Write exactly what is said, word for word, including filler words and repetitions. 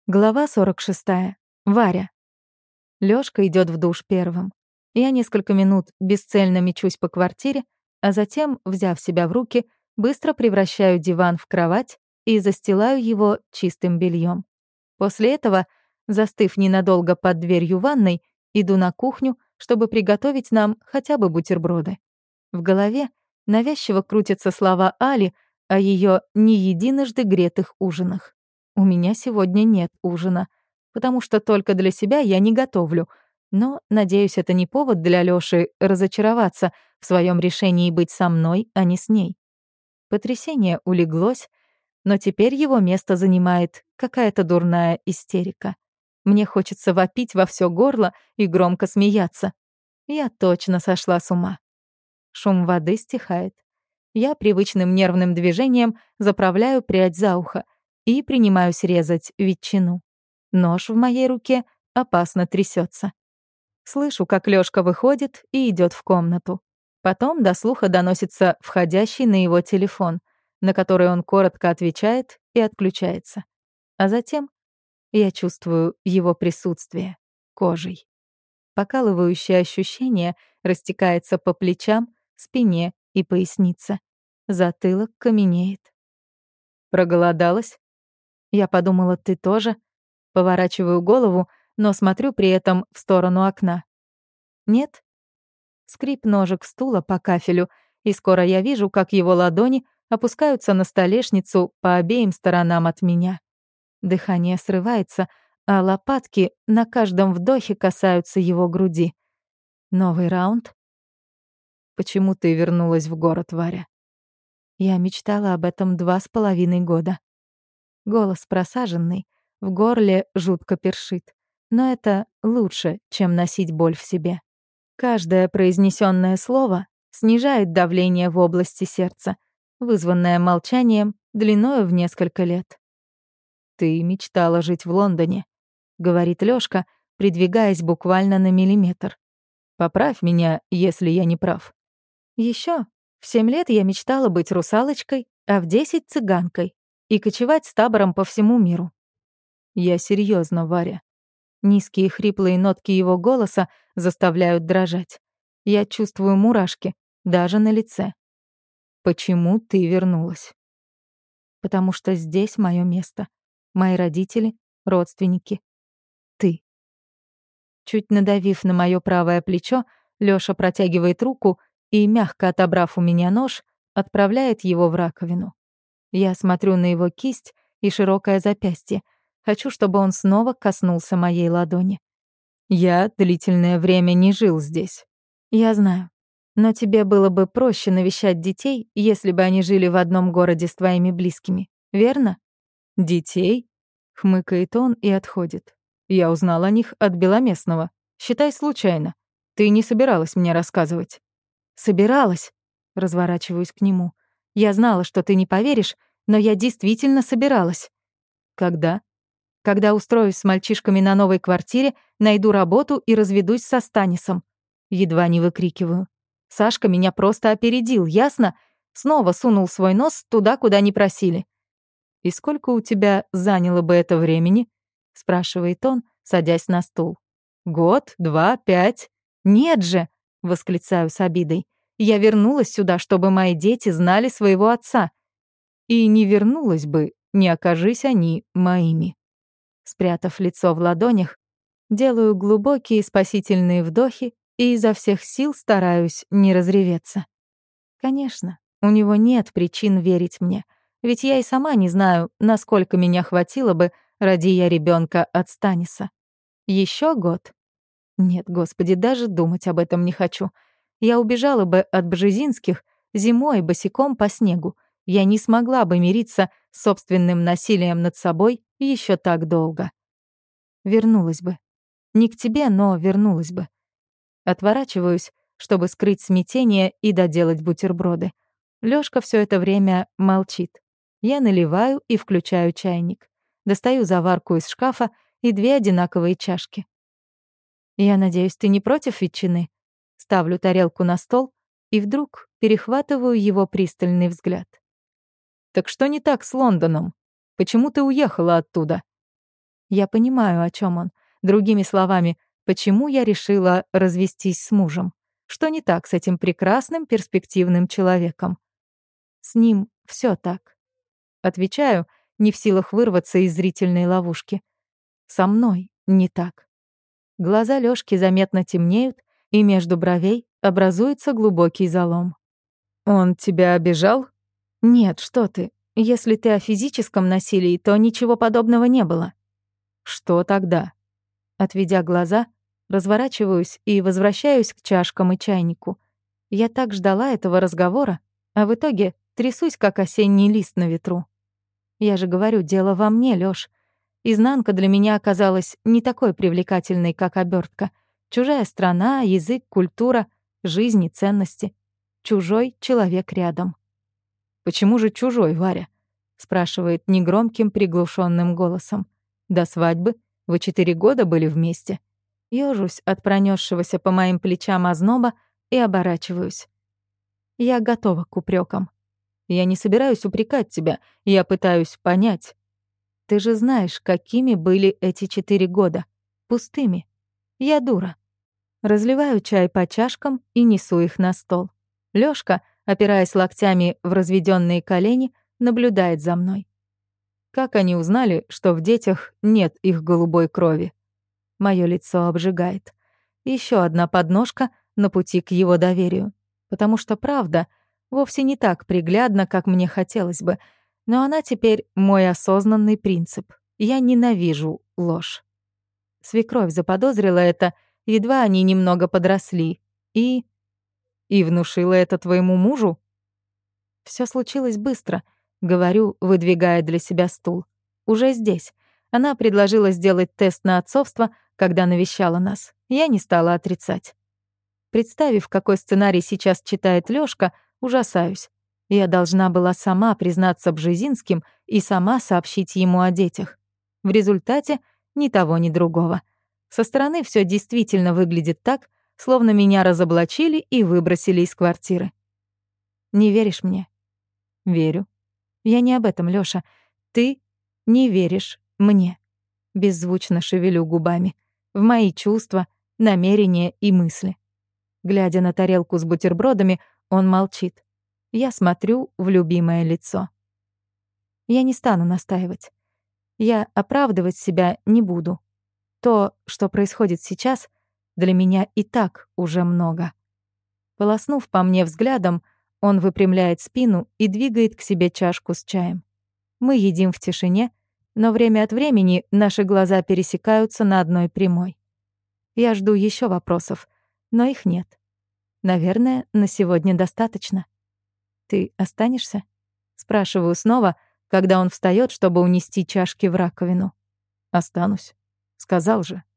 Глава сорок шестая. Варя. Лёшка идёт в душ первым. Я несколько минут бесцельно мечусь по квартире, а затем, взяв себя в руки, быстро превращаю диван в кровать и застилаю его чистым бельём. После этого, застыв ненадолго под дверью ванной, иду на кухню, чтобы приготовить нам хотя бы бутерброды. В голове навязчиво крутятся слова Али о её не единожды гретых ужинах. У меня сегодня нет ужина, потому что только для себя я не готовлю, но, надеюсь, это не повод для Лёши разочароваться в своём решении быть со мной, а не с ней. Потрясение улеглось, но теперь его место занимает какая-то дурная истерика. Мне хочется вопить во всё горло и громко смеяться. Я точно сошла с ума. Шум воды стихает. Я привычным нервным движением заправляю прядь за ухо и принимаюсь резать ветчину. Нож в моей руке опасно трясется. Слышу, как Лёшка выходит и идёт в комнату. Потом до слуха доносится входящий на его телефон, на который он коротко отвечает и отключается. А затем я чувствую его присутствие кожей. Покалывающее ощущение растекается по плечам, спине и пояснице. Затылок каменеет. Проголодалась? Я подумала, ты тоже. Поворачиваю голову, но смотрю при этом в сторону окна. Нет? Скрип ножек стула по кафелю, и скоро я вижу, как его ладони опускаются на столешницу по обеим сторонам от меня. Дыхание срывается, а лопатки на каждом вдохе касаются его груди. Новый раунд? Почему ты вернулась в город, Варя? Я мечтала об этом два с половиной года. Голос просаженный, в горле жутко першит. Но это лучше, чем носить боль в себе. Каждое произнесённое слово снижает давление в области сердца, вызванное молчанием длиною в несколько лет. «Ты мечтала жить в Лондоне», — говорит Лёшка, придвигаясь буквально на миллиметр. «Поправь меня, если я не прав». Ещё в семь лет я мечтала быть русалочкой, а в десять — цыганкой и кочевать с табором по всему миру. Я серьёзно, Варя. Низкие хриплые нотки его голоса заставляют дрожать. Я чувствую мурашки, даже на лице. Почему ты вернулась? Потому что здесь моё место. Мои родители, родственники. Ты. Чуть надавив на моё правое плечо, Лёша протягивает руку и, мягко отобрав у меня нож, отправляет его в раковину. Я смотрю на его кисть и широкое запястье. Хочу, чтобы он снова коснулся моей ладони. Я длительное время не жил здесь. Я знаю. Но тебе было бы проще навещать детей, если бы они жили в одном городе с твоими близкими, верно? Детей? Хмыкает он и отходит. Я узнал о них от Беломестного. Считай, случайно. Ты не собиралась мне рассказывать. Собиралась. Разворачиваюсь к нему. Я знала, что ты не поверишь, но я действительно собиралась. Когда? Когда устроюсь с мальчишками на новой квартире, найду работу и разведусь со Станисом. Едва не выкрикиваю. Сашка меня просто опередил, ясно? Снова сунул свой нос туда, куда не просили. «И сколько у тебя заняло бы это времени?» — спрашивает он, садясь на стул. «Год? Два? Пять?» «Нет же!» — восклицаю с обидой. «Я вернулась сюда, чтобы мои дети знали своего отца. И не вернулась бы, не окажись они моими». Спрятав лицо в ладонях, делаю глубокие спасительные вдохи и изо всех сил стараюсь не разреветься. Конечно, у него нет причин верить мне, ведь я и сама не знаю, насколько меня хватило бы, ради я ребенка от Станиса. Еще год? Нет, господи, даже думать об этом не хочу. Я убежала бы от Бжезинских зимой босиком по снегу. Я не смогла бы мириться с собственным насилием над собой еще так долго. Вернулась бы. Не к тебе, но вернулась бы. Отворачиваюсь, чтобы скрыть смятение и доделать бутерброды. Лёшка всё это время молчит. Я наливаю и включаю чайник. Достаю заварку из шкафа и две одинаковые чашки. Я надеюсь, ты не против ветчины? Ставлю тарелку на стол и вдруг перехватываю его пристальный взгляд. Так что не так с Лондоном? Почему ты уехала оттуда? Я понимаю, о чем он. Другими словами, почему я решила развестись с мужем. Что не так с этим прекрасным, перспективным человеком? С ним все так. Отвечаю, не в силах вырваться из зрительной ловушки. Со мной не так. Глаза Лёшки заметно темнеют, и между бровей образуется глубокий залом. «Он тебя обижал?» «Нет, что ты. Если ты о физическом насилии, то ничего подобного не было». «Что тогда?» Отведя глаза, разворачиваюсь и возвращаюсь к чашкам и чайнику. Я так ждала этого разговора, а в итоге трясусь, как осенний лист на ветру. Я же говорю, дело во мне, Лёш. Изнанка для меня оказалась не такой привлекательной, как обертка. Чужая страна, язык, культура, жизнь и ценности. Чужой человек рядом. «Почему же чужой, Варя?» — спрашивает негромким, приглушенным голосом. «До свадьбы вы четыре года были вместе». Ёжусь от пронесшегося по моим плечам озноба и оборачиваюсь. Я готова к упрекам. Я не собираюсь упрекать тебя, я пытаюсь понять. Ты же знаешь, какими были эти четыре года. Пустыми. Я дура. Разливаю чай по чашкам и несу их на стол. Лёшка, опираясь локтями в разведённые колени, наблюдает за мной. Как они узнали, что в детях нет их голубой крови? Моё лицо обжигает. Ещё одна подножка на пути к его доверию. Потому что правда вовсе не так приглядна, как мне хотелось бы, но она теперь мой осознанный принцип. Я ненавижу ложь. Свекровь заподозрила это, едва они немного подросли, и... И внушила это твоему мужу? Всё случилось быстро, говорю, выдвигая для себя стул. Уже здесь. Она предложила сделать тест на отцовство, когда навещала нас. Я не стала отрицать. Представив, какой сценарий сейчас читает Лёшка, ужасаюсь. Я должна была сама признаться Бжезинским и сама сообщить ему о детях. В результате ни того, ни другого. Со стороны всё действительно выглядит так, словно меня разоблачили и выбросили из квартиры. Не веришь мне? Верю. Я не об этом, Лёша. Ты не веришь мне. Беззвучно шевелю губами. В мои чувства, намерения и мысли. Глядя на тарелку с бутербродами, он молчит. Я смотрю в любимое лицо. Я не стану настаивать. Я оправдывать себя не буду. То, что происходит сейчас, для меня и так уже много. Полоснув по мне взглядом, он выпрямляет спину и двигает к себе чашку с чаем. Мы едим в тишине, но время от времени наши глаза пересекаются на одной прямой. Я жду еще вопросов, но их нет. Наверное, на сегодня достаточно. «Ты останешься?» — спрашиваю снова, когда он встаёт, чтобы унести чашки в раковину. «Останусь. Сказал же».